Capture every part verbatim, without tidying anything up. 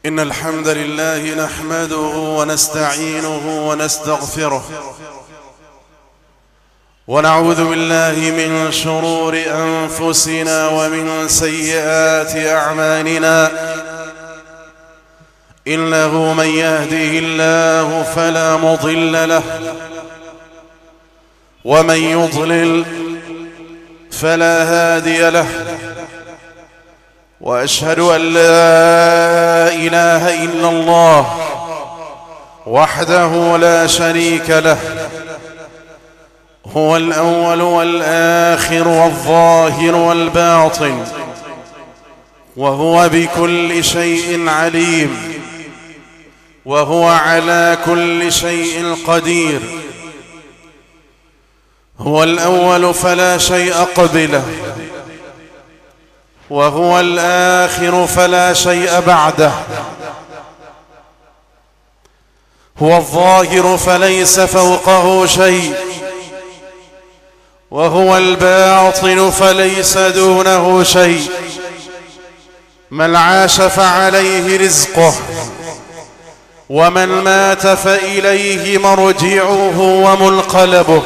إن الحمد لله نحمده ونستعينه ونستغفره ونعوذ بالله من شرور أنفسنا ومن سيئات أعمالنا. إنه من يهده الله فلا مضل له ومن يضلل فلا هادي له، وأشهد أن لا إله إلا الله وحده لا شريك له، هو الأول والآخر والظاهر والباطن، وهو بكل شيء عليم، وهو على كل شيء قدير. هو الأول فلا شيء قبله، وهو الآخر فلا شيء بعده، هو الظاهر فليس فوقه شيء، وهو الباطن فليس دونه شيء. من عاش فعليه رزقه، ومن مات فإليه مرجعه ومنقلبه.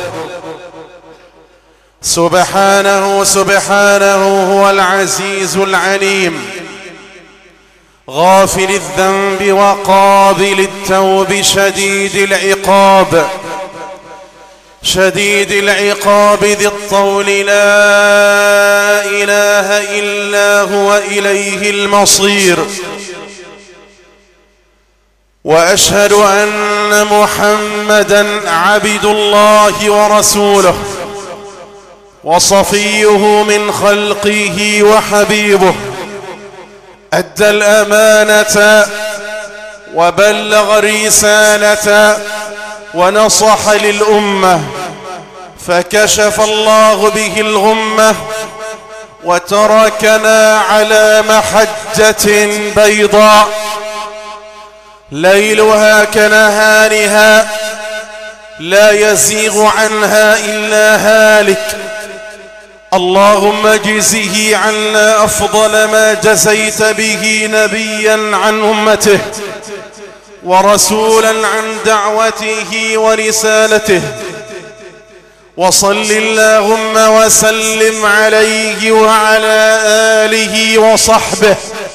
سبحانه سبحانه هو العزيز العليم، غافر الذنب وقابل التوب، شديد العقاب شديد العقاب ذي الطول، لا إله إلا هو إليه المصير. وأشهد أن محمدًا عبد الله ورسوله، وصفيه من خلقه وحبيبه، أدى الأمانة وبلغ الرسالة ونصح للأمة، فكشف الله به الغمة وتركنا على محجة بيضاء ليلها كنهارها، لا يزيغ عنها إلا هالك. اللهم اجزه عنا أفضل ما جزيت به نبيا عن أمته، ورسولا عن دعوته ورسالته. وصل اللهم وسلم عليه وعلى آله وصحبه،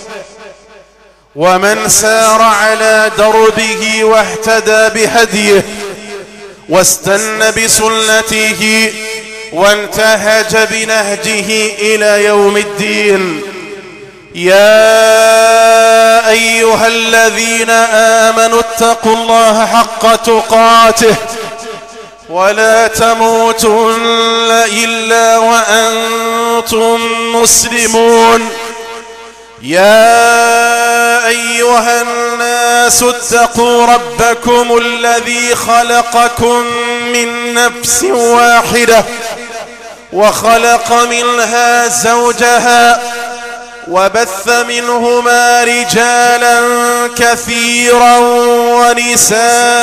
ومن سار على دربه واهتدى بهديه واستنى بسنته وانتهج بنهجه إلى يوم الدين. يا أيها الذين آمنوا اتقوا الله حق تقاته ولا تموتن إلا وأنتم مسلمون. يا أيها الناس اتقوا ربكم الذي خلقكم من نفس واحدة وخلق منها زوجها وبث منهما رجالا كثيرا ونساء،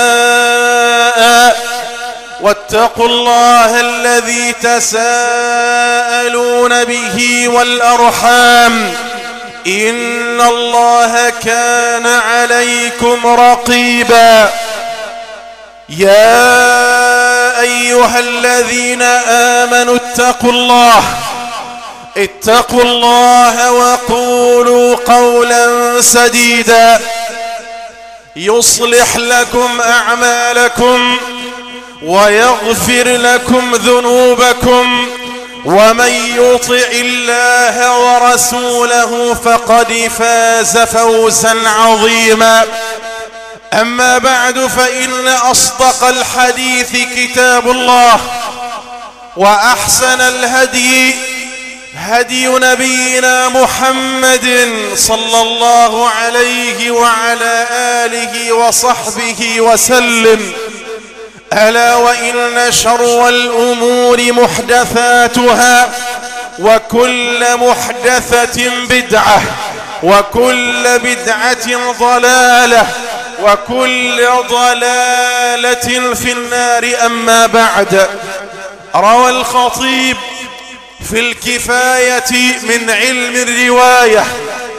واتقوا الله الذي تساءلون به والأرحام، إن الله كان عليكم رقيبا. يا أيها الذين آمنوا اتقوا الله اتقوا الله وقولوا قولا سديدا يصلح لكم أعمالكم ويغفر لكم ذنوبكم، ومن يطع الله ورسوله فقد فاز فوزا عظيما. أما بعد، فإن أصدق الحديث كتاب الله، وأحسن الهدي هدي نبينا محمد صلى الله عليه وعلى آله وصحبه وسلم. ألا وإن شر الأمور محدثاتها، وكل محدثة بدعة، وكل بدعة ضلالة، وكل ضلالة في النار. أما بعد، روى الخطيب في الكفاية من علم الرواية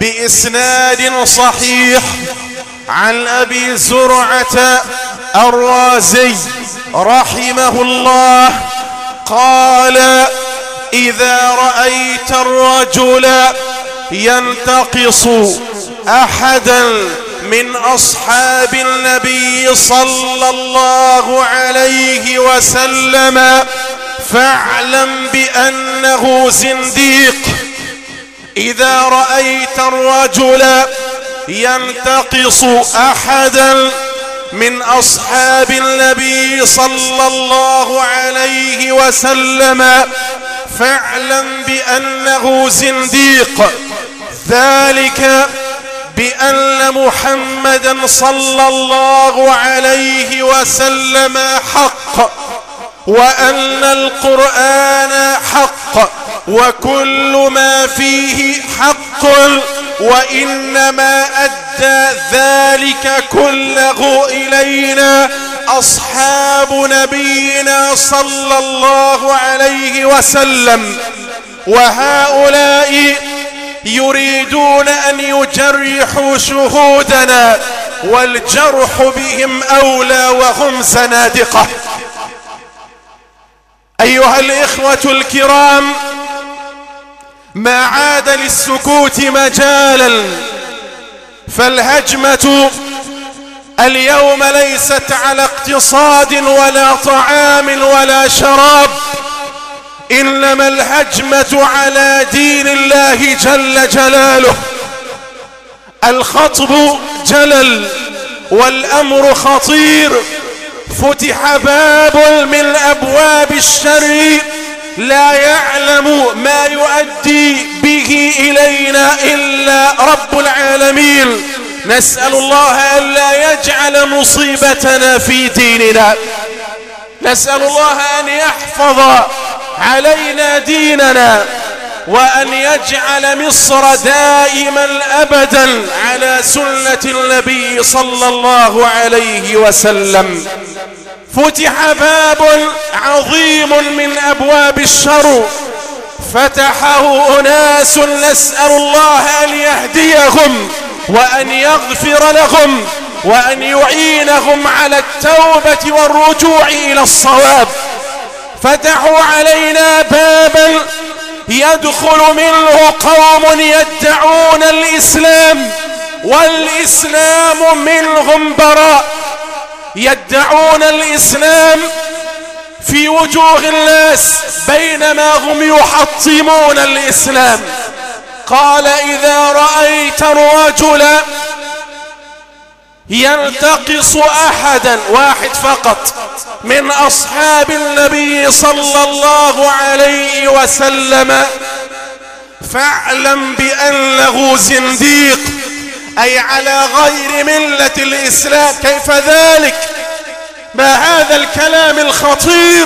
بإسناد صحيح عن أبي زرعة الرازي رحمه الله قال: إذا رأيت الرجل ينتقص أحدا من أصحاب النبي صلى الله عليه وسلم فاعلم بأنه زنديق. إذا رأيت الرجل ينتقص أحدا من أصحاب النبي صلى الله عليه وسلم فاعلم بأنه زنديق، ذلك بأن محمدا صلى الله عليه وسلم حق، وأن القرآن حق، وكل ما فيه حق، وإنما أدى ذلك كله إلينا أصحاب نبينا صلى الله عليه وسلم. وهؤلاء يريدون أن يجرحوا شهودنا، والجرح بهم أولى وهم زنادقة. أيها الإخوة الكرام، ما عاد للسكوت مجالا، فالهجمة اليوم ليست على اقتصاد ولا طعام ولا شراب، إنما الهجمة على دين الله جل جلاله. الخطب جلل والأمر خطير، فتح باب من أبواب الشر لا يعلم ما يؤدي به إلينا إلا رب العالمين. نسأل الله ألا يجعل مصيبتنا في ديننا، نسأل الله أن يحفظ علينا ديننا، وأن يجعل مصر دائما أبدا على سنة النبي صلى الله عليه وسلم. فتح باب عظيم من أبواب الشر فتحه أناس نسأل الله أن يهديهم وأن يغفر لهم وأن يعينهم على التوبة والرجوع إلى الصواب. فتحوا علينا بابا يدخل منه قوم يدعون الإسلام والإسلام منهم براء، يدعون الإسلام في وجوه الناس بينما هم يحطمون الإسلام. قال: إذا رأيت الرجل ينتقص أحدا، واحد فقط من أصحاب النبي صلى الله عليه وسلم، فاعلم بأنه زنديق، أي على غير ملة الإسلام. كيف ذلك؟ ما هذا الكلام الخطير؟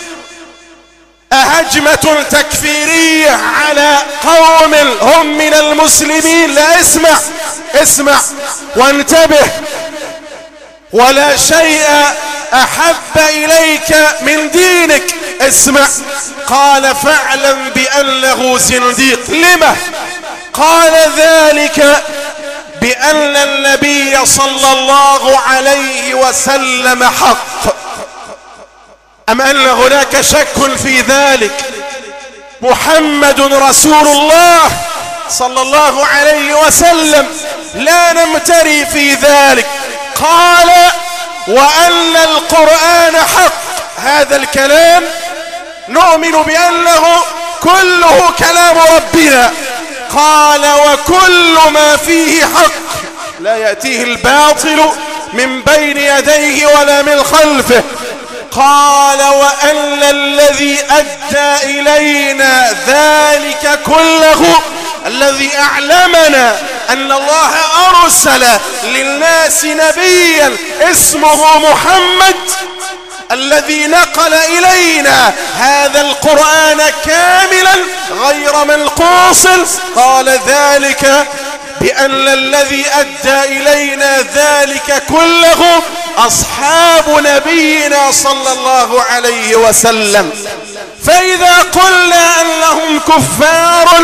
أهجمة تكفيرية على قوم هم من المسلمين. لا، اسمع اسمع وانتبه، ولا شيء أحب إليك من دينك. اسمع، قال: فاعلم بأنه زنديق. لما؟ قال: ذلك بأن النبي صلى الله عليه وسلم حق. أم أن هناك شك في ذلك؟ محمد رسول الله صلى الله عليه وسلم، لا نمتري في ذلك. قال: وأن القرآن حق. هذا الكلام نؤمن بأنه كله كلام ربنا. قال: وكل ما فيه حق، لا يأتيه الباطل من بين يديه ولا من خلفه. قال: وأن الذي أدى إلينا ذلك كله، الذي أعلمنا أن الله أرسل للناس نبيا اسمه محمد، الذي نقل إلينا هذا القرآن كاملا غير منقوص. قال: ذلك بأن الذي أدى إلينا ذلك كله أصحاب نبينا صلى الله عليه وسلم. فإذا قلنا أنهم كفار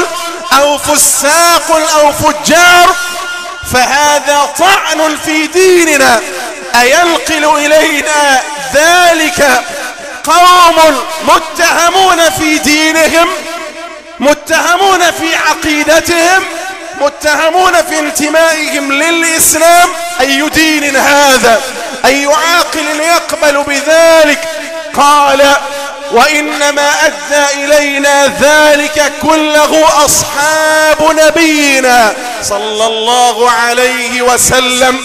أو فساق أو فجار فهذا طعن في ديننا. أينقل إلينا ذلك قوم متهمون في دينهم، متهمون في عقيدتهم، متهمون في انتمائهم للإسلام؟ أي دين هذا؟ أي عاقل يقبل بذلك؟ قال وإنما أدى إلينا ذلك كله أصحاب نبينا صلى الله عليه وسلم.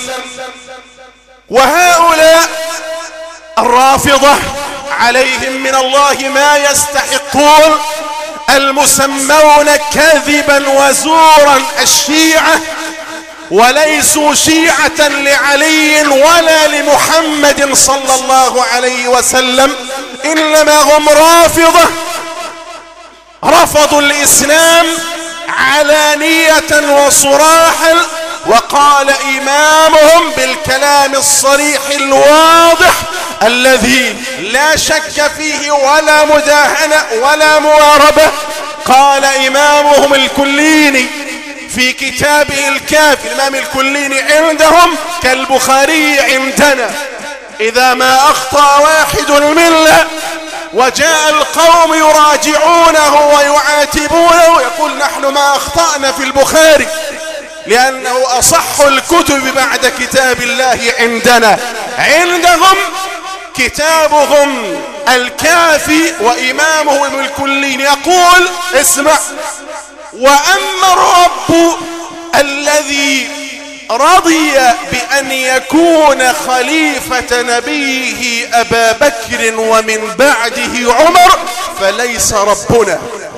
وهؤلاء الرافضة عليهم من الله ما يستحقون، المسمون كذبا وزورا الشيعة، وليسوا شيعة لعلي ولا لمحمد صلى الله عليه وسلم، إنما هم رافضة، رفضوا الإسلام علانية وصراحا. وقال إمامهم بالكلام الصريح الواضح الذي لا شك فيه ولا مداهنة ولا مواربة، قال إمامهم الكليني في كتابه الكافي، الإمام الكليني عندهم كالبخاري عندنا، إذا ما أخطأ واحد الملة وجاء القوم يراجعونه ويعاتبونه يقول نحن ما أخطأنا في البخاري لأنه أصح الكتب بعد كتاب الله عندنا. عندهم كتابهم الكافي وإمامهم الكلين يقول اسمع: وأما الرب الذي رضي بأن يكون خليفة نبيه أبا بكر ومن بعده عمر فليس ربنا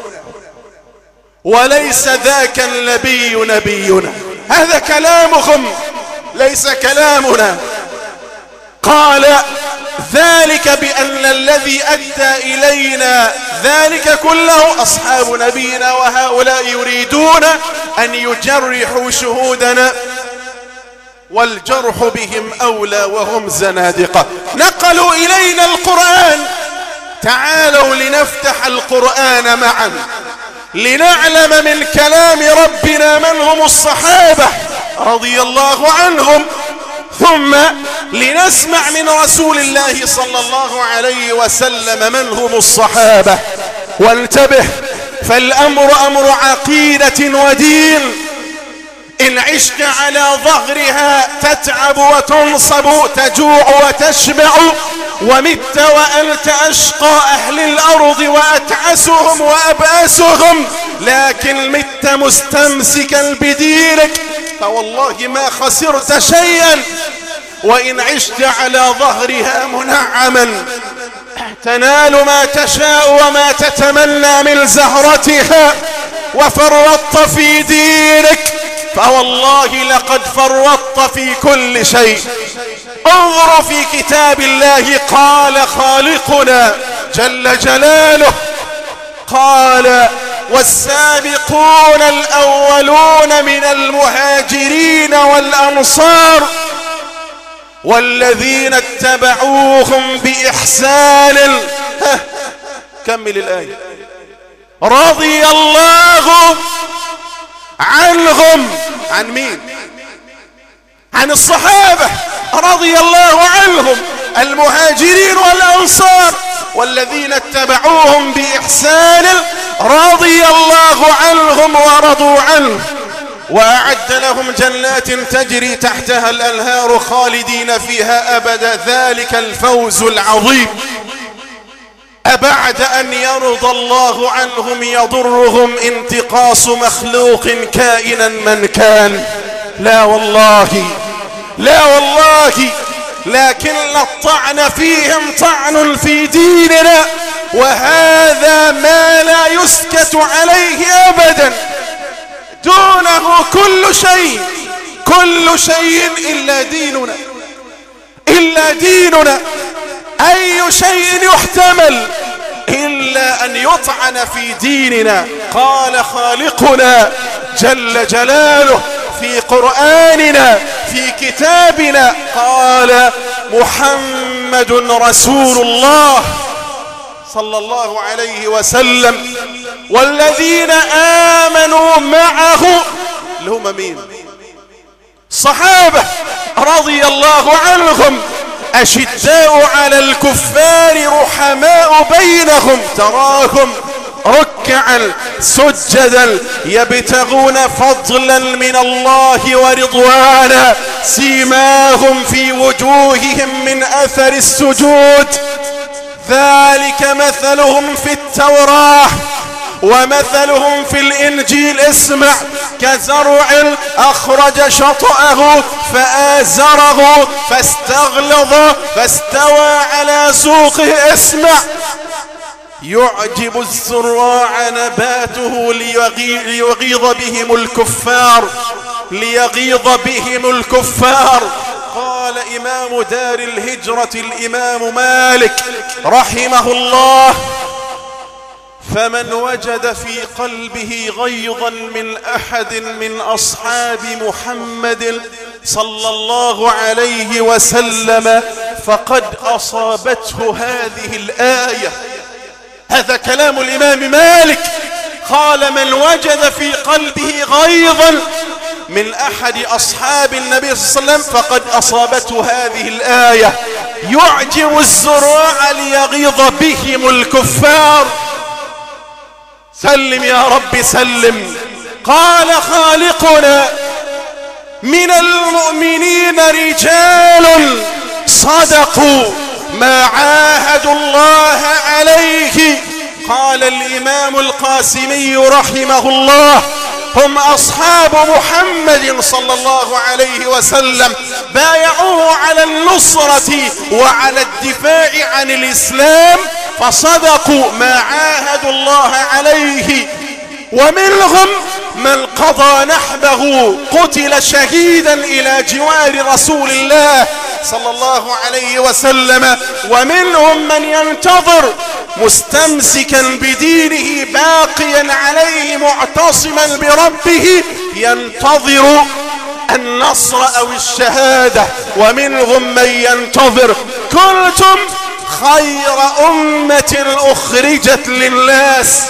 وليس ذاك النبي نبينا. هذا كلامهم ليس كلامنا. قال ذلك بأن الذي أدى إلينا ذلك كله أصحاب نبينا، وهؤلاء يريدون أن يجرحوا شهودنا، والجرح بهم أولى وهم زنادقة. نقلوا إلينا القرآن، تعالوا لنفتح القرآن معا لنعلم من كلام ربنا من هم الصحابة رضي الله عنهم، ثم لنسمع من رسول الله صلى الله عليه وسلم من هم الصحابة. وانتبه، فالأمر أمر عقيدة ودين. إن عشت على ظهرها تتعب وتنصب، تجوع وتشبع، ومت وأنت أشقى أهل الأرض وأتعسهم وأبأسهم، لكن مت مستمسكا بدينك فوالله ما خسرت شيئا. وإن عشت على ظهرها منعما تنال ما تشاء وما تتمنى من زهرتها، وفرطت في دينك فوالله لقد فرطت في كل شيء. انظروا في كتاب الله، قال خالقنا جل جلاله، قال والسابقون الأولون من المهاجرين والأنصار والذين اتبعوهم بإحسان. كمل الآية. رضي الله عنهم. عن مين؟ عن الصحابة رضي الله عنهم، المهاجرين والأنصار والذين اتبعوهم بإحسان رضي الله عنهم ورضوا عنه، وأعد لهم جنات تجري تحتها الأنهار خالدين فيها أبدا، ذلك الفوز العظيم. أبعد أن يرضى الله عنهم يضرهم انتقاص مخلوق كائنا من كان؟ لا والله، لا والله، لكن الطعن فيهم طعن في ديننا، وهذا ما لا يسكت عليه أبدا. دونه كل شيء، كل شيء إلا ديننا، إلا ديننا. أي شيء يحتمل إلا أن يطعن في ديننا. قال خالقنا جل جلاله في قرآننا في كتابنا، قال محمد رسول الله صلى الله عليه وسلم، والذين آمنوا معه اللي هم مين؟ صحابة رضي الله عنهم، أشداء على الكفار رحماء بينهم، تراهم ركعا سجدا يبتغون فضلا من الله ورضوانا، سيماهم في وجوههم من أثر السجود، ذلك مثلهم في التوراة ومثلهم في الإنجيل. اسمع: كزرع أخرج شطأه فآزره فاستغلظ فاستوى على سوقه. اسمع: يعجب الزراع نباته ليغيظ بهم الكفار ليغيظ بهم الكفار. قال إمام دار الهجرة الإمام مالك رحمه الله: فمن وجد في قلبه غيظا من أحد من أصحاب محمد صلى الله عليه وسلم فقد أصابته هذه الآية. هذا كلام الإمام مالك، قال: من وجد في قلبه غيظا من أحد أصحاب النبي صلى الله عليه وسلم فقد أصابته هذه الآية: يعجب الزراع ليغيظ بهم الكفار. سلم يا رب سلم. قال خالقنا: من المؤمنين رجال صدقوا ما عاهدوا الله عليه. قال الإمام القاسمي رحمه الله: هم أصحاب محمد صلى الله عليه وسلم، بايعوه على النصرة وعلى الدفاع عن الإسلام، فصدقوا ما عاهدوا الله عليه. ومنهم من قضى نحبه، قتل شهيدا إلى جوار رسول الله صلى الله عليه وسلم. ومنهم من ينتظر مستمسكا بدينه باقيا عليه معتصما بربه، ينتظر النصر أو الشهادة. ومنهم من ينتظر. كنتم خير أمة أخرجت للناس.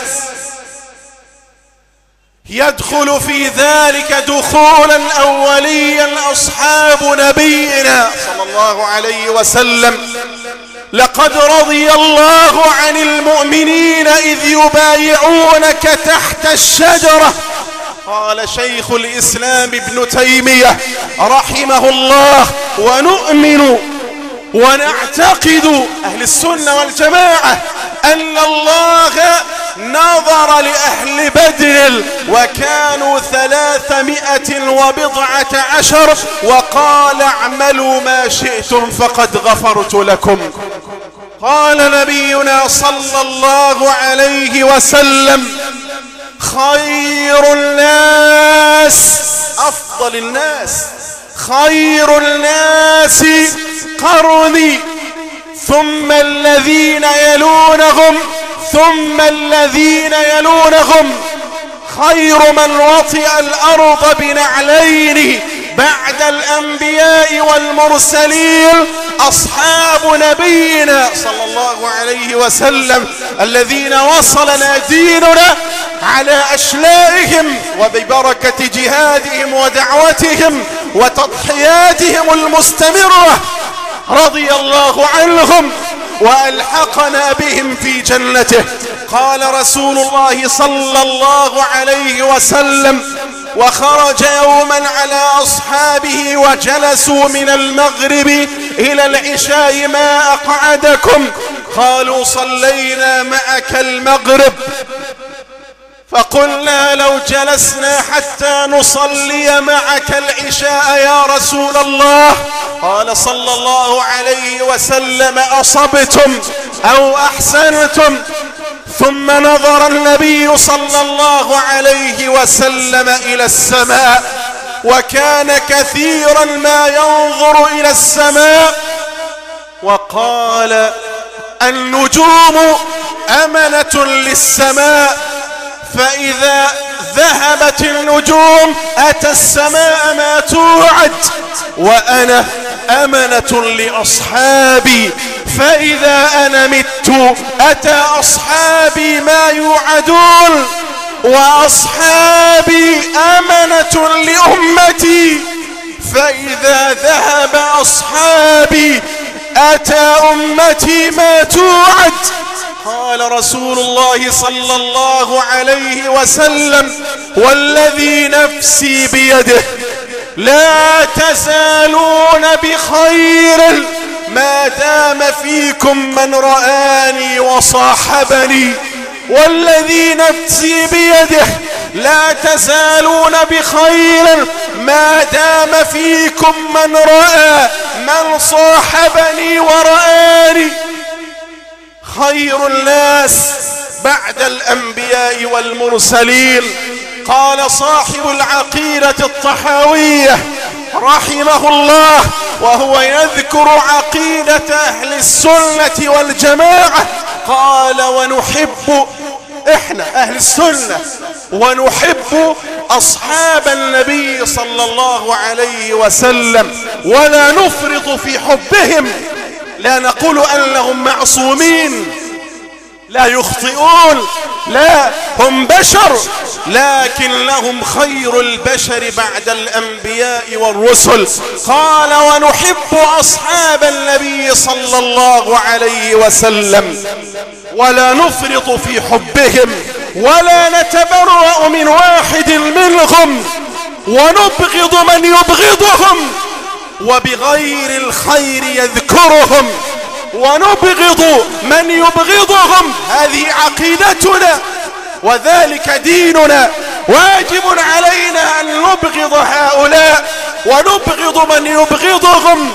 يدخل في ذلك دخولا أوليا أصحاب نبينا صلى الله عليه وسلم: لقد رضي الله عن المؤمنين إذ يبايعونك تحت الشجرة. قال شيخ الإسلام ابن تيمية رحمه الله: ونؤمن ونعتقد أهل السنة والجماعة أن الله نظر لأهل بدر وكانوا ثلاثمائة وبضعة عشر وقال: اعملوا ما شئتم فقد غفرت لكم. قال نبينا صلى الله عليه وسلم: خير الناس، أفضل الناس، خير الناس قرني ثم الذين يلونهم ثم الذين يلونهم. خير من وطئ الأرض بنعلين بعد الأنبياء والمرسلين أصحاب نبينا صلى الله عليه وسلم، الذين وصلنا ديننا على أشلائهم وببركة جهادهم ودعوتهم وتضحياتهم المستمرة، رضي الله عنهم وألحقنا بهم في جنته. قال رسول الله صلى الله عليه وسلم: وخرج يوما على أصحابه وجلسوا من المغرب إلى العشاء: ما أقعدكم؟ قالوا: صلينا معك المغرب. فقلنا: لو جلسنا حتى نصلي معك العشاء يا رسول الله. قال صلى الله عليه وسلم: أصبتم أو أحسنتم. ثم نظر النبي صلى الله عليه وسلم إلى السماء، وكان كثيرا ما ينظر إلى السماء، وقال: النجوم أمنة للسماء، فإذا ذهبت النجوم أتى السماء ما توعد، وأنا أمنة لأصحابي، فإذا أنا مت أتى أصحابي ما يوعدون، وأصحابي أمنة لأمتي، فإذا ذهب أصحابي أتى أمتي ما توعد. قال رسول الله صلى الله عليه وسلم: والذي نفسي بيده لا تزالون بخير ما دام فيكم من رآني وصاحبني. والذي نفسي بيده لا تزالون بخير ما دام فيكم من رأى من صاحبني ورآني. خير الناس بعد الأنبياء والمرسلين. قال صاحب العقيدة الطحاوية رحمه الله وهو يذكر عقيدة أهل السنة والجماعة، قال: ونحب إحنا أهل السنة ونحب أصحاب النبي صلى الله عليه وسلم، ولا نفرط في حبهم. لا نقول أنهم معصومين لا يخطئون، لا، هم بشر، لكن لهم خير البشر بعد الأنبياء والرسل. قال: ونحب أصحاب النبي صلى الله عليه وسلم ولا نفرط في حبهم، ولا نتبرأ من واحد منهم، ونبغض من يبغضهم، وبغير الخير يذكرهم، ونبغض من يبغضهم. هذه عقيدتنا وذلك ديننا. واجب علينا أن نبغض هؤلاء ونبغض من يبغضهم،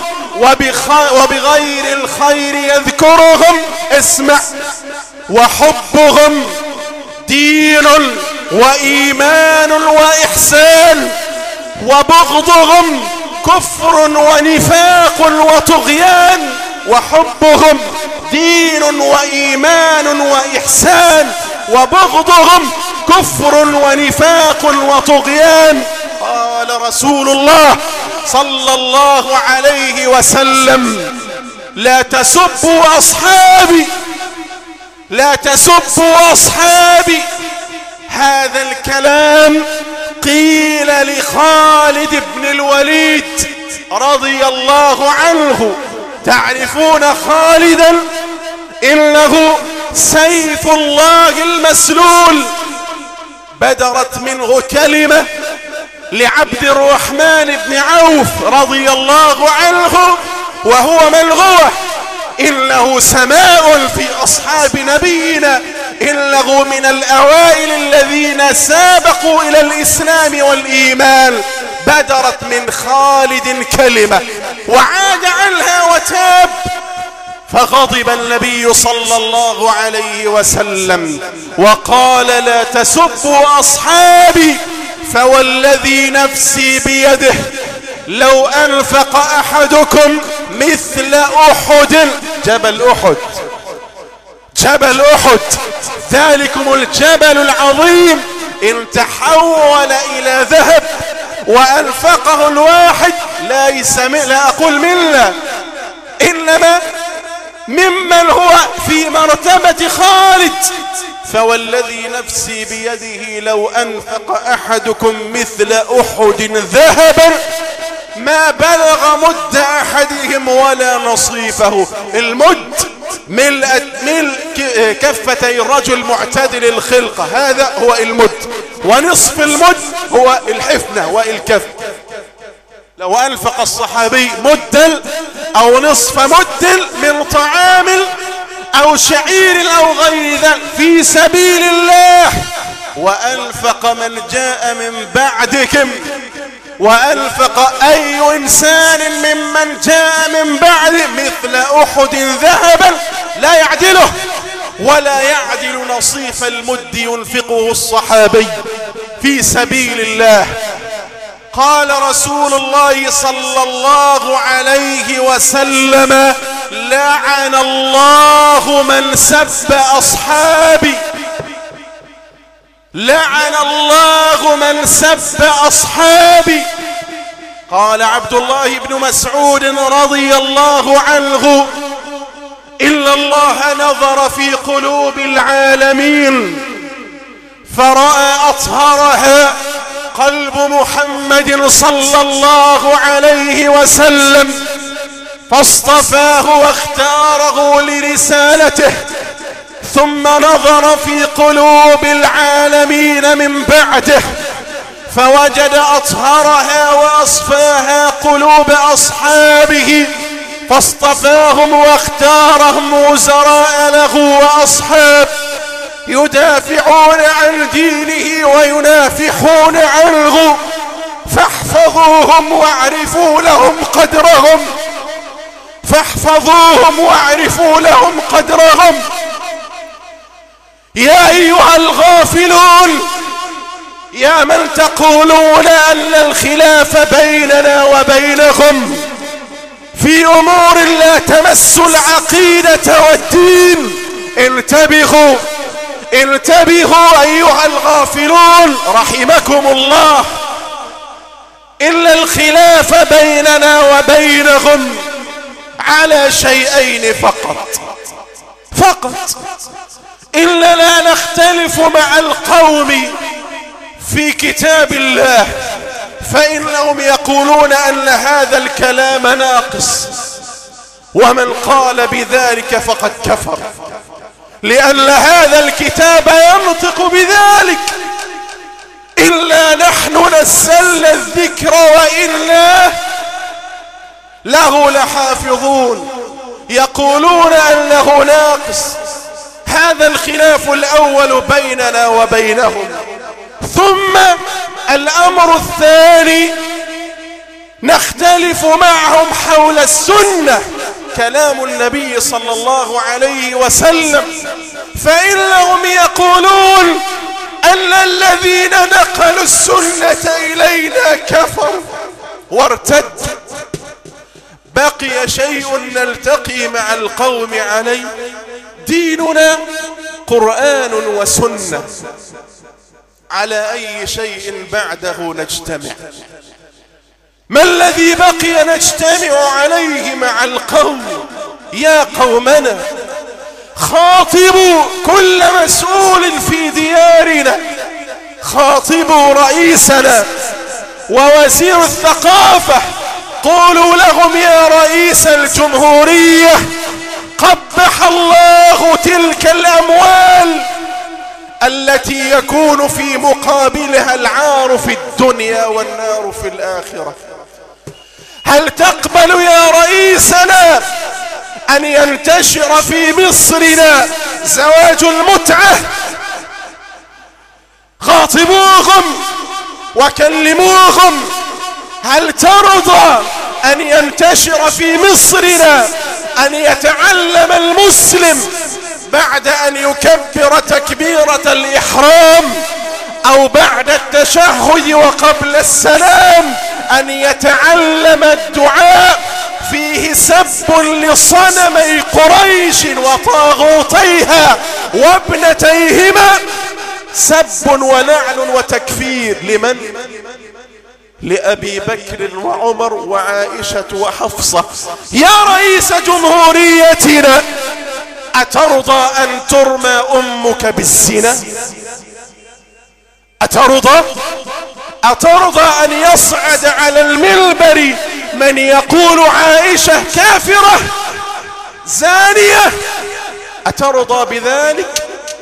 وبغير الخير يذكرهم. اسمع: وحبهم دين وإيمان وإحسان، وبغضهم كفر ونفاق وطغيان. وحبهم دين وإيمان وإحسان، وبغضهم كفر ونفاق وطغيان. قال رسول الله صلى الله عليه وسلم: لا تسبوا أصحابي، لا تسبوا أصحابي. هذا الكلام قيل لخالد بن الوليد رضي الله عنه. تعرفون خالدا؟ إنه سيف الله المسلول. بدرت منه كلمة لعبد الرحمن بن عوف رضي الله عنه وهو من هو؟ إنه سماء في أصحاب نبينا، إنه من الأوائل الذين سابقوا إلى الإسلام والإيمان. بدرت من خالد كلمة وعاد عنها وتاب، فغضب النبي صلى الله عليه وسلم وقال: لا تسبوا أصحابي، فوالذي نفسي بيده لو أنفق أحدكم مثل أحد، جبل أحد، جبل أحد، ذلكم الجبل العظيم، إن تحول إلى ذهب وأنفقه الواحد ليس، لا أقول منا، إنما ممن هو في مرتبة خالد. فوالذي نفسي بيده لو أنفق أحدكم مثل أحد ذهبا ما بلغ مد أحدهم ولا نصيفه. المد ملء ملء كفتي الرجل معتدل الخلقة، هذا هو المد، ونصف المد هو الحفنة والكف. لو أنفق الصحابي مدا أو نصف مد من طعام أو شعير أو غير ذلك في سبيل الله، وأنفق من جاء من بعدكم، وأنفق أي إنسان ممن جاء من بعد مثل أحد ذهبا لا يعدله ولا يعدل نصيف المد ينفقه الصحابي في سبيل الله. قال رسول الله صلى الله عليه وسلم: لعن الله من سب أصحابي، لعن الله من سب أصحابي. قال عبد الله بن مسعود رضي الله عنه: الله نظر في قلوب العالمين فرأى أطهرها قلب محمد صلى الله عليه وسلم، فاصطفاه واختاره لرسالته. ثم نظر في قلوب العالمين من بعده فوجد أطهرها وأصفاها قلوب أصحابه، فاصطفاهم واختارهم وزراء له وأصحاب يدافعون عن دينه وينافحون عنه. فاحفظوهم واعرفوا لهم قدرهم، فاحفظوهم واعرفوا لهم قدرهم. يا أيها الغافلون، يا من تقولون أن الخلاف بيننا وبينهم في أمور لا تمس العقيدة والدين، انتبهوا انتبهوا أيها الغافلون رحمكم الله. إلا الخلاف بيننا وبينهم على شيئين فقط فقط، إننا نختلف مع القوم في كتاب الله، فإنهم يقولون أن هذا الكلام ناقص، ومن قال بذلك فقد كفر، لأن هذا الكتاب ينطق بذلك. إلا نحن نزلنا الذكر وإنا له لحافظون. يقولون أنه ناقص. هذا الخلاف الأول بيننا وبينهم. ثم الأمر الثاني، نختلف معهم حول السنة، كلام النبي صلى الله عليه وسلم، فإنهم يقولون أن الذين نقلوا السنة إلينا كفروا وارتدوا. بقي شيء نلتقي مع القوم عليه، ديننا قرآن وسنة، على أي شيء بعده نجتمع؟ ما الذي بقي نجتمع عليه مع القوم؟ يا قومنا، خاطبوا كل مسؤول في ديارنا، خاطبوا رئيسنا ووزير الثقافة، قولوا لهم يا رئيس الجمهورية قبح الله تلك الأموال التي يكون في مقابلها العار في الدنيا والنار في الآخرة. هل تقبل يا رئيسنا أن ينتشر في مصرنا زواج المتعة؟ خاطبوهم وكلموهم. هل ترضى أن ينتشر في مصرنا أن يتعلم المسلم بعد أن يكبر تكبيرة الإحرام أو بعد التشهد وقبل السلام أن يتعلم الدعاء فيه سب لصنمي قريش وطاغوتيها وابنتيهما، سب ولعن وتكفير لمن؟ لأبي بكر وعمر وعائشة وحفصة. يا رئيس جمهوريتنا، أترضى أن ترمى أمك بالزنا؟ أترضى؟ أترضى أن يصعد على المنبر من يقول عائشة كافرة زانية؟ أترضى بذلك؟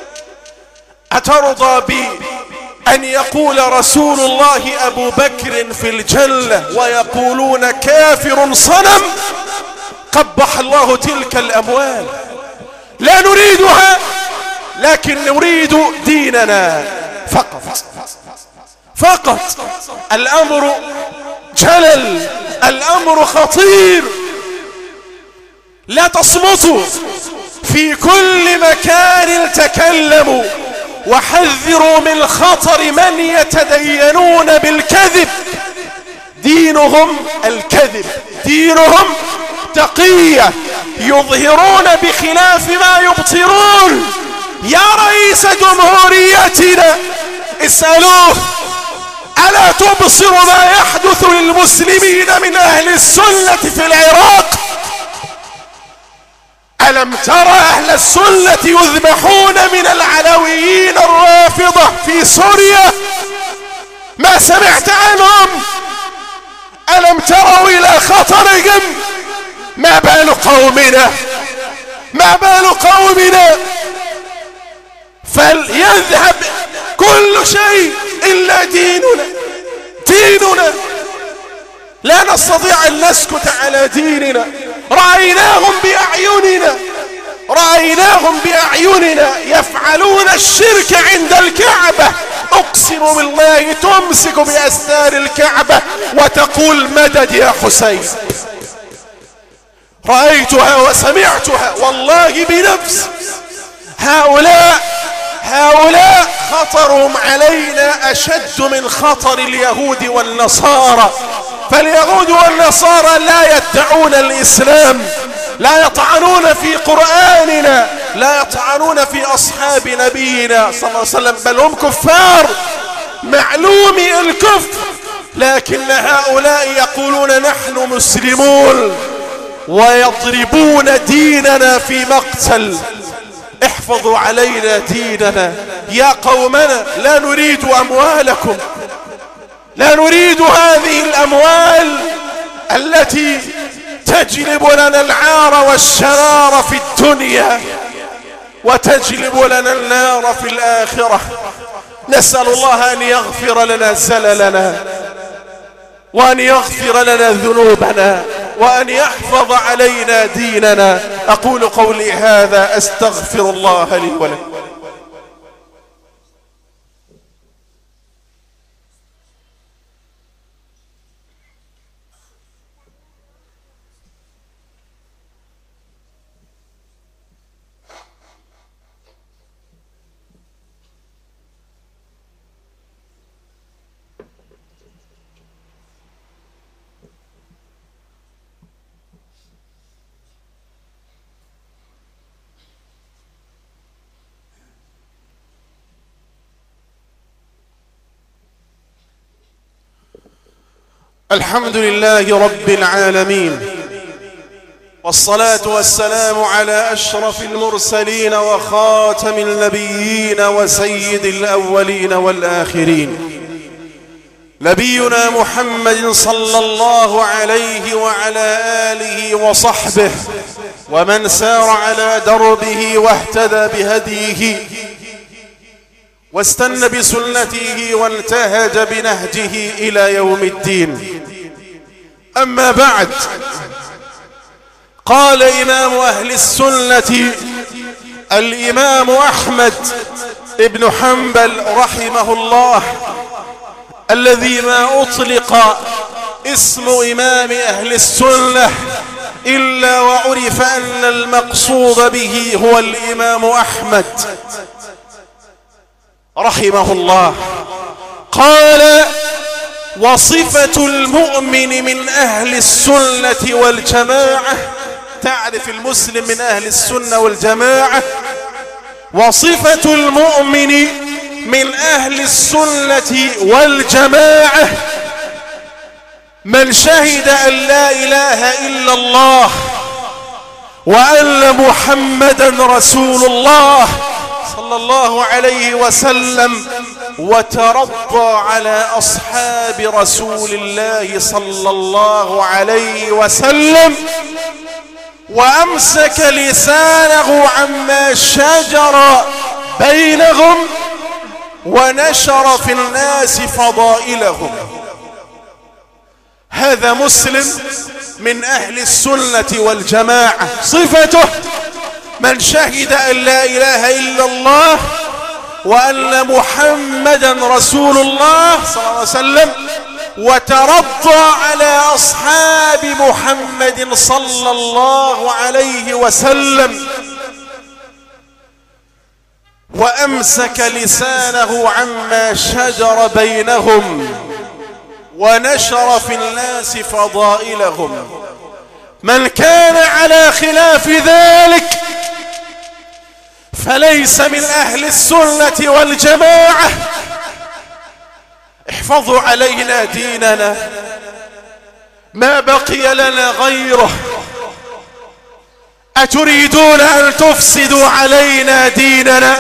أترضى بأن يقول رسول الله أبو بكر في الجنة ويقولون كافر صنم؟ قبح الله تلك الأموال. لا نريدها، لكن نريد ديننا فقط فقط. الأمر جلل، الأمر خطير. لا تصمتوا، في كل مكان تكلموا وحذروا من خطر من يتدينون بالكذب. دينهم الكذب، دينهم تقية، يظهرون بخلاف ما يبطرون. يا رئيس جمهوريتنا، اسألوه ألا تبصر ما يحدث للمسلمين من أهل السنة في العراق؟ ألم ترى أهل السنة يذبحون من العلويين الرافضة في سوريا؟ ما سمعت عنهم؟ ألم تروا إلى خطرهم؟ ما بال قومنا، ما بال قومنا؟ فليذهب كل شيء إلا ديننا. ديننا لا نستطيع أن نسكت على ديننا. رأيناهم بأعيننا، رأيناهم بأعيننا يفعلون الشرك عند الكعبة. أقسم بالله تمسك بأستار الكعبة وتقول مدد يا حسين. رأيتها وسمعتها والله بنفس. هؤلاء هؤلاء خطرهم علينا أشد من خطر اليهود والنصارى. فاليهود والنصارى لا يدعون الإسلام، لا يطعنون في قرآننا، لا يطعنون في أصحاب نبينا صلى الله عليه وسلم، بل هم كفار معلومي الكفر. لكن هؤلاء يقولون نحن مسلمون ويضربون ديننا في مقتل. احفظوا علينا ديننا يا قومنا. لا نريد أموالكم، لا نريد هذه الأموال التي تجلب لنا العار والشرار في الدنيا وتجلب لنا النار في الآخرة. نسأل الله أن يغفر لنا زللنا وأن يغفر لنا ذنوبنا وأن يحفظ علينا ديننا. أقول قولي هذا أستغفر الله لي ولكم. الحمد لله رب العالمين، والصلاة والسلام على أشرف المرسلين وخاتم النبيين وسيد الأولين والآخرين، نبينا محمد صلى الله عليه وعلى آله وصحبه ومن سار على دربه واهتدى بهديه واستنى بسنته وانتهج بنهجه إلى يوم الدين. أما بعد، قال إمام أهل السنة الإمام أحمد ابن حنبل رحمه الله، الذي ما أطلق اسم إمام أهل السنة إلا وعرف أن المقصود به هو الإمام أحمد رحمه الله. قال: وصفة المؤمن من أهل السنة والجماعة. تعرف المسلم من أهل السنة والجماعة. وصفة المؤمن من أهل السنة والجماعة من شهد أن لا إله إلا الله وأن محمدا رسول الله صلى الله عليه وسلم، وترضى على أصحاب رسول الله صلى الله عليه وسلم، وأمسك لسانه عما شجر بينهم، ونشر في الناس فضائلهم. هذا مسلم من أهل السنة والجماعة. صفته: من شهد أن لا إله إلا الله وأن محمدا رسول الله صلى الله عليه وسلم، وترضى على أصحاب محمد صلى الله عليه وسلم، وأمسك لسانه عما شجر بينهم، ونشر في الناس فضائلهم. من كان على خلاف ذلك فليس من أهل السنة والجماعة. احفظوا علينا ديننا، ما بقي لنا غيره. أتريدون أن تفسدوا علينا ديننا؟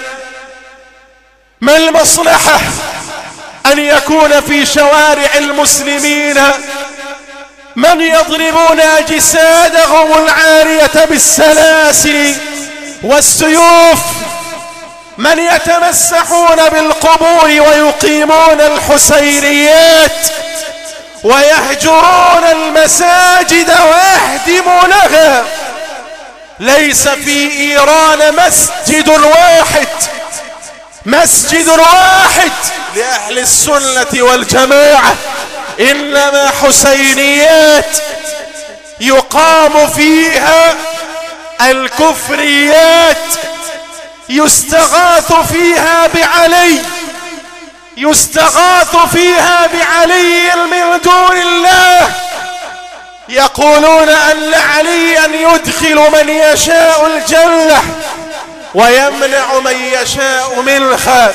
ما المصلحة أن يكون في شوارع المسلمين من يضربون أجسادهم العارية بالسلاسل والسيوف، من يتمسحون بالقبور ويقيمون الحسينيات ويهجرون المساجد ويهدمونها. ليس في إيران مسجد واحد مسجد واحد لأهل السنة والجماعة، إنما حسينيات يقام فيها الكفريات، يستغاث فيها بعلي يستغاث فيها بعلي من دون الله. يقولون أن عليا يدخل من يشاء الجنة ويمنع من يشاء منها،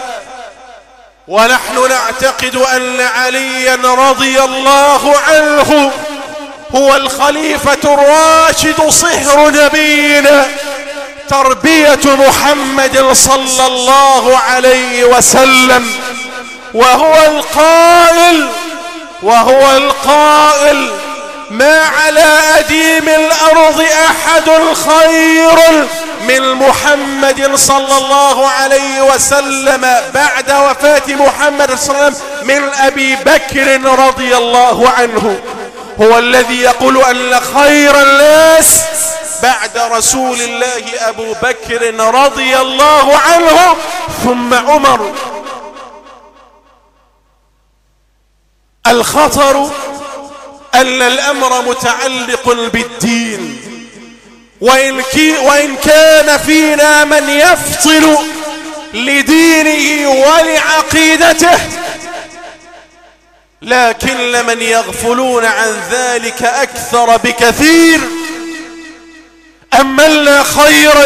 ونحن نعتقد أن عليا رضي الله عنه هو الخليفة الراشد صهر نبينا، تربية محمد صلى الله عليه وسلم، وهو القائل وهو القائل ما على أديم الأرض أحد خير من محمد صلى الله عليه وسلم بعد وفاة محمد صلى الله عليه وسلم من أبي بكر رضي الله عنه. هو الذي يقول أن خير الناس بعد رسول الله أبو بكر رضي الله عنه ثم عمر. الخطر أن الأمر متعلق بالدين، وإن, وإن كان فينا من يفصل لدينه ولعقيدته، لكن من يغفلون عن ذلك أكثر بكثير. أملنا خيرا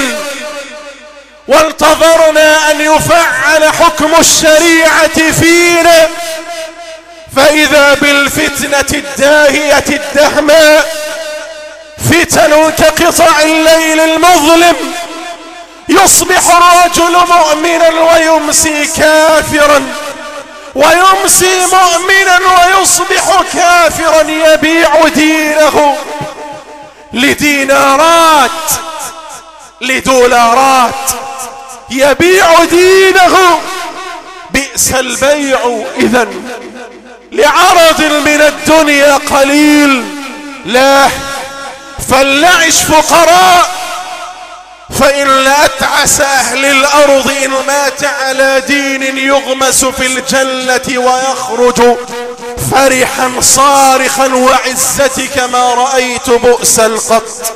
وانتظرنا أن يفعل حكم الشريعة فينا، فإذا بالفتنة الداهية الدهماء، فتن كقطع الليل المظلم، يصبح الرجل مؤمنا ويمسي كافرا، ويمسي مؤمنا ويصبح كافرا، يبيع دينه لدينارات لدولارات، يبيع دينه. بئس البيع إذن لعرض من الدنيا قليل. لا، فلنعش فقراء، فإن أتعس أهل الأرض إن مات على دين يغمس في الجنة ويخرج فرحا صارخا وعزتك ما رأيت بؤسا قط.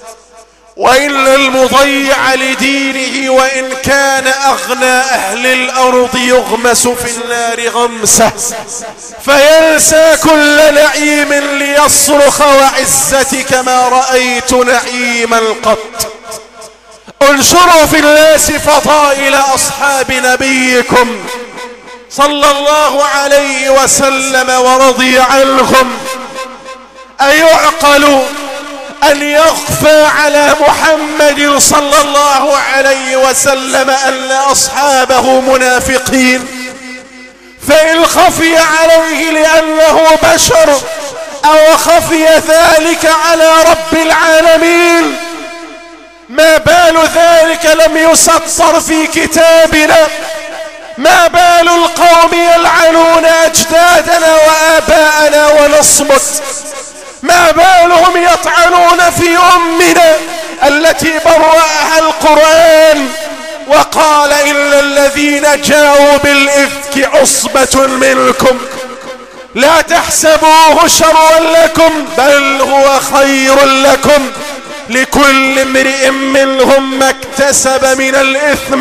وإن المضيع لدينه وإن كان أغنى أهل الأرض يغمس في النار غمسة فينسى كل نعيم ليصرخ وعزتك ما رأيت نعيما قط. انشروا في الناس فضائل أصحاب نبيكم صلى الله عليه وسلم ورضي عنهم. أيعقل أن يخفى على محمد صلى الله عليه وسلم أن أصحابه منافقين؟ فإن خفي عليه لأنه بشر أو خفي ذلك على رب العالمين، ما بال ذلك لم يسطر في كتابنا؟ ما بال القوم يلعنون أجدادنا وآباءنا ونصمت؟ ما بالهم يطعنون في أمنا التي برأها القرآن وقال إلا الذين جاءوا بالإفك عصبة منكم لا تحسبوه شرا لكم بل هو خير لكم لكل امرئ منهم ما اكتسب من الإثم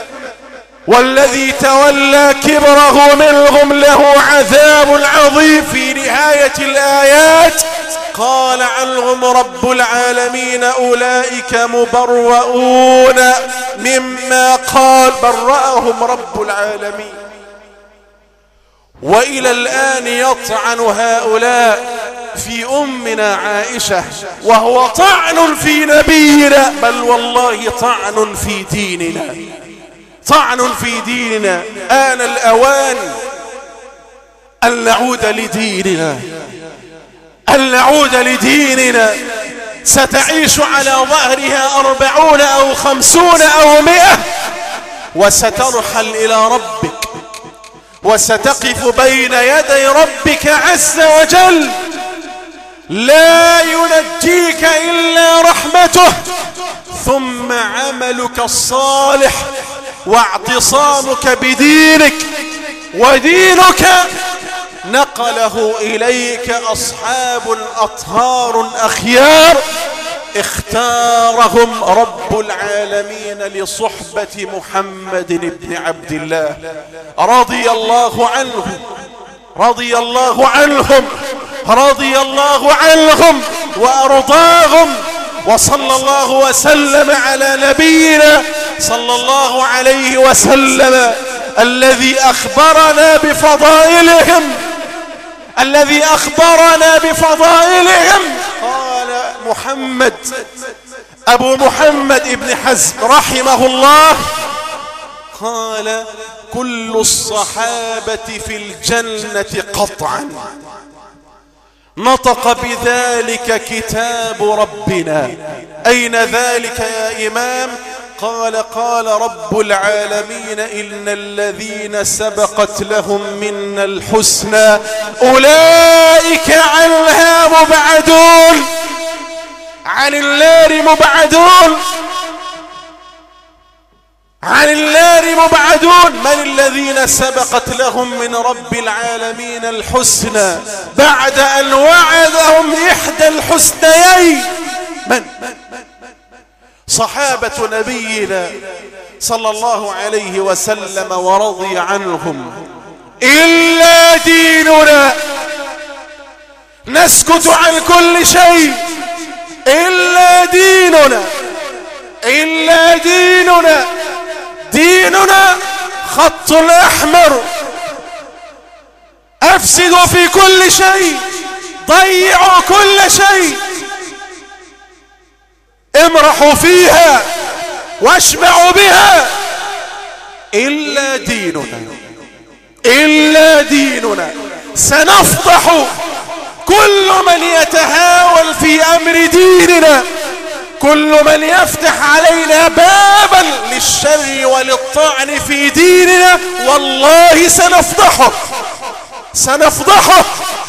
والذي تولى كبره منهم له عذاب عظيم. في نهاية الآيات قال عنهم رب العالمين أولئك مبرؤون مما قال، برأهم رب العالمين. وإلى الآن يطعن هؤلاء في أمنا عائشة، وهو طعن في نبينا، بل والله طعن في ديننا، طعن في ديننا. آن الأوان أن نعود لديننا، أن نعود لديننا. ستعيش على ظهرها أربعون أو خمسون أو مئة، وسترحل إلى ربك، وستقف بين يدي ربك عز وجل، لا ينجيك إلا رحمته، ثم عملك الصالح واعتصامك بدينك. ودينك نقله إليك أصحاب أطهار أخيار اختارهم رب العالمين لصحبة محمد بن عبد الله، رضي الله عنهم، رضي الله عنهم، رضي الله عنهم وأرضاهم. وصلى الله وسلم على نبينا صلى الله عليه وسلم الذي أخبرنا بفضائلهم، الذي أخبرنا بفضائلهم. قال محمد أبو محمد ابن حزم رحمه الله، قال: كل الصحابة في الجنة قطعا، نطق بذلك كتاب ربنا. أين ذلك يا إمام؟ قال: قال رب العالمين: إن الذين سبقت لهم منا الحسنى أولئك عنها مبعدون، عن النار مبعدون، عن النار مبعدون. من الذين سبقت لهم من رب العالمين الحسنى بعد أن وعدهم إحدى الحسنيين؟ من؟ صحابة نبينا صلى الله عليه وسلم ورضي عنهم. إلا ديننا، نسكت عن كل شيء إلا ديننا، إلا ديننا. ديننا خط أحمر، أفسدوا في كل شيء، ضيعوا كل شيء، امرحوا فيها واشبعوا بها، إلا ديننا، إلا ديننا. سنفضح كل من يتهاون في أمر ديننا، كل من يفتح علينا بابا للشر وللطعن في ديننا، والله سنفضحه، سنفضحه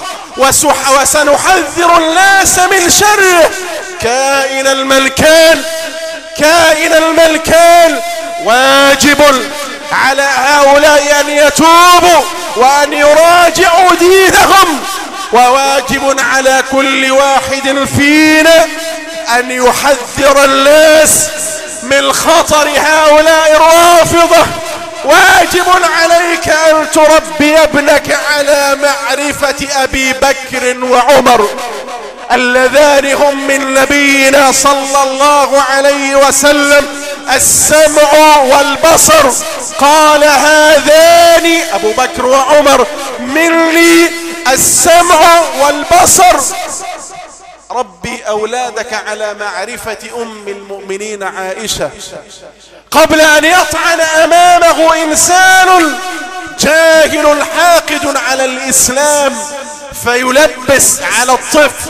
وسنحذر الناس من شره كائن الملكان، كائن الملكان. واجب على هؤلاء أن يتوبوا وأن يراجعوا دينهم، وواجب على كل واحد فينا أن يحذر الناس من خطر هؤلاء الرافضة. واجب عليك أن تربي ابنك على معرفة أبي بكر وعمر اللذان هم من نبينا صلى الله عليه وسلم السمع والبصر. قال: هذان أبو بكر وعمر مني السمع والبصر. ربي أولادك على معرفة أم المؤمنين عائشة قبل أن يطعن أمامه إنسان جاهل حاقد على الإسلام فيلبس على الطفل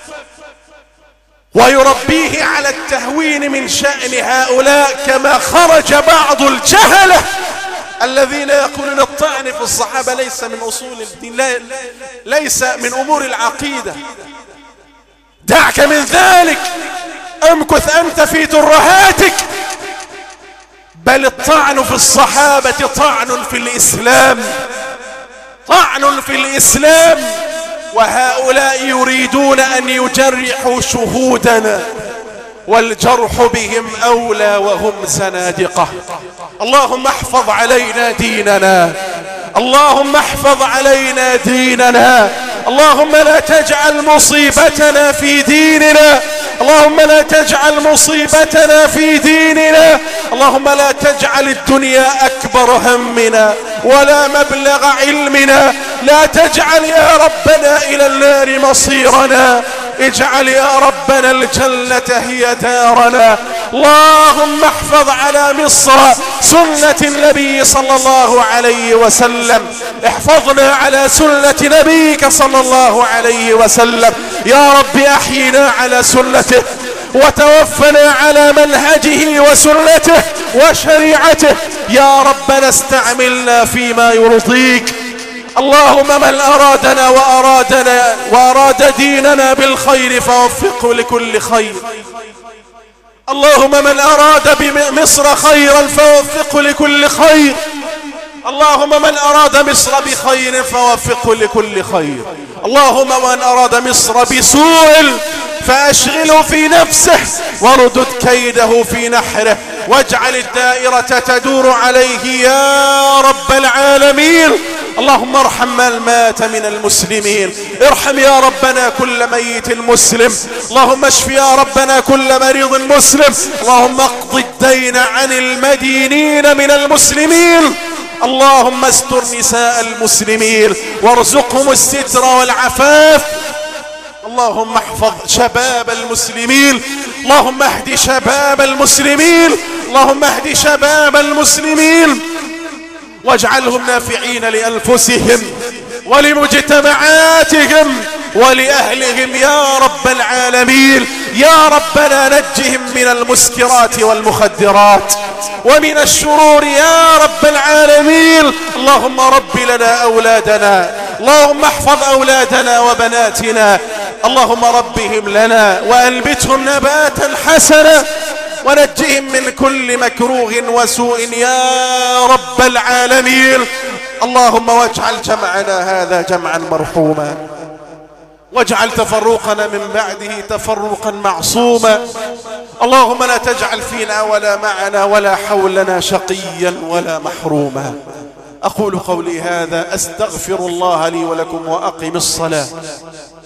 ويربيه على التهوين من شأن هؤلاء، كما خرج بعض الجهلة الذين يقولون الطعن في الصحابة ليس من أصول الدين، ليس من أمور العقيدة. دعك من ذلك، امكث أنت في ترهاتك. بل الطعن في الصحابة طعن في الإسلام، طعن في الإسلام. وهؤلاء يريدون أن يجرحوا شهودنا، والجرح بهم أولى وهم زنادقة. اللهم احفظ علينا ديننا، اللهم احفظ علينا ديننا. اللهم لا تجعل مصيبتنا في ديننا، اللهم لا تجعل مصيبتنا في ديننا. اللهم لا تجعل الدنيا أكبر همنا ولا مبلغ علمنا لا تجعل يا ربنا إلى النار مصيرنا، اجعل يا ربنا الجنة هي دارنا. اللهم احفظ على مصر سنة النبي صلى الله عليه وسلم، احفظنا على سنة نبيك صلى الله عليه وسلم يا رب. احينا على سنته وتوفنا على منهجه وسنته وشريعته يا ربنا. استعملنا فيما يرضيك. اللهم من أرادنا وأرادنا وأراد ديننا بالخير فوفقه لكل خير. اللهم من أراد بمصر خيرا فوفقه لكل خير. اللهم من أراد مصر بخير فوفقه لكل خير. اللهم من أراد مصر بسوء فأشغله في نفسه وردد كيده في نحره، واجعل الدائرة تدور عليه يا رب العالمين. اللهم ارحم من مات من المسلمين، ارحم يا ربنا كل ميت مسلم. اللهم اشف يا ربنا كل مريض مسلم. اللهم اقض الدين عن المدينين من المسلمين. اللهم استر نساء المسلمين وارزقهم الستر والعفاف. اللهم احفظ شباب المسلمين. اللهم اهد شباب المسلمين. اللهم اهد شباب المسلمين واجعلهم نافعين لأنفسهم ولمجتمعاتهم ولأهلهم يا رب العالمين. يا ربنا نجهم من المسكرات والمخدرات ومن الشرور يا رب العالمين. اللهم رب لنا أولادنا، اللهم احفظ أولادنا وبناتنا، اللهم ربهم لنا وأنبتهم نباتا حسنا ونجهم من كل مكروه وسوء يا رب العالمين. اللهم واجعل جمعنا هذا جمعا مرحوما، واجعل تفرقنا من بعده تفرقا معصوما. اللهم لا تجعل فينا ولا معنا ولا حولنا شقيا ولا محروما. أقول قولي هذا، أستغفر الله لي ولكم وأقم الصلاة.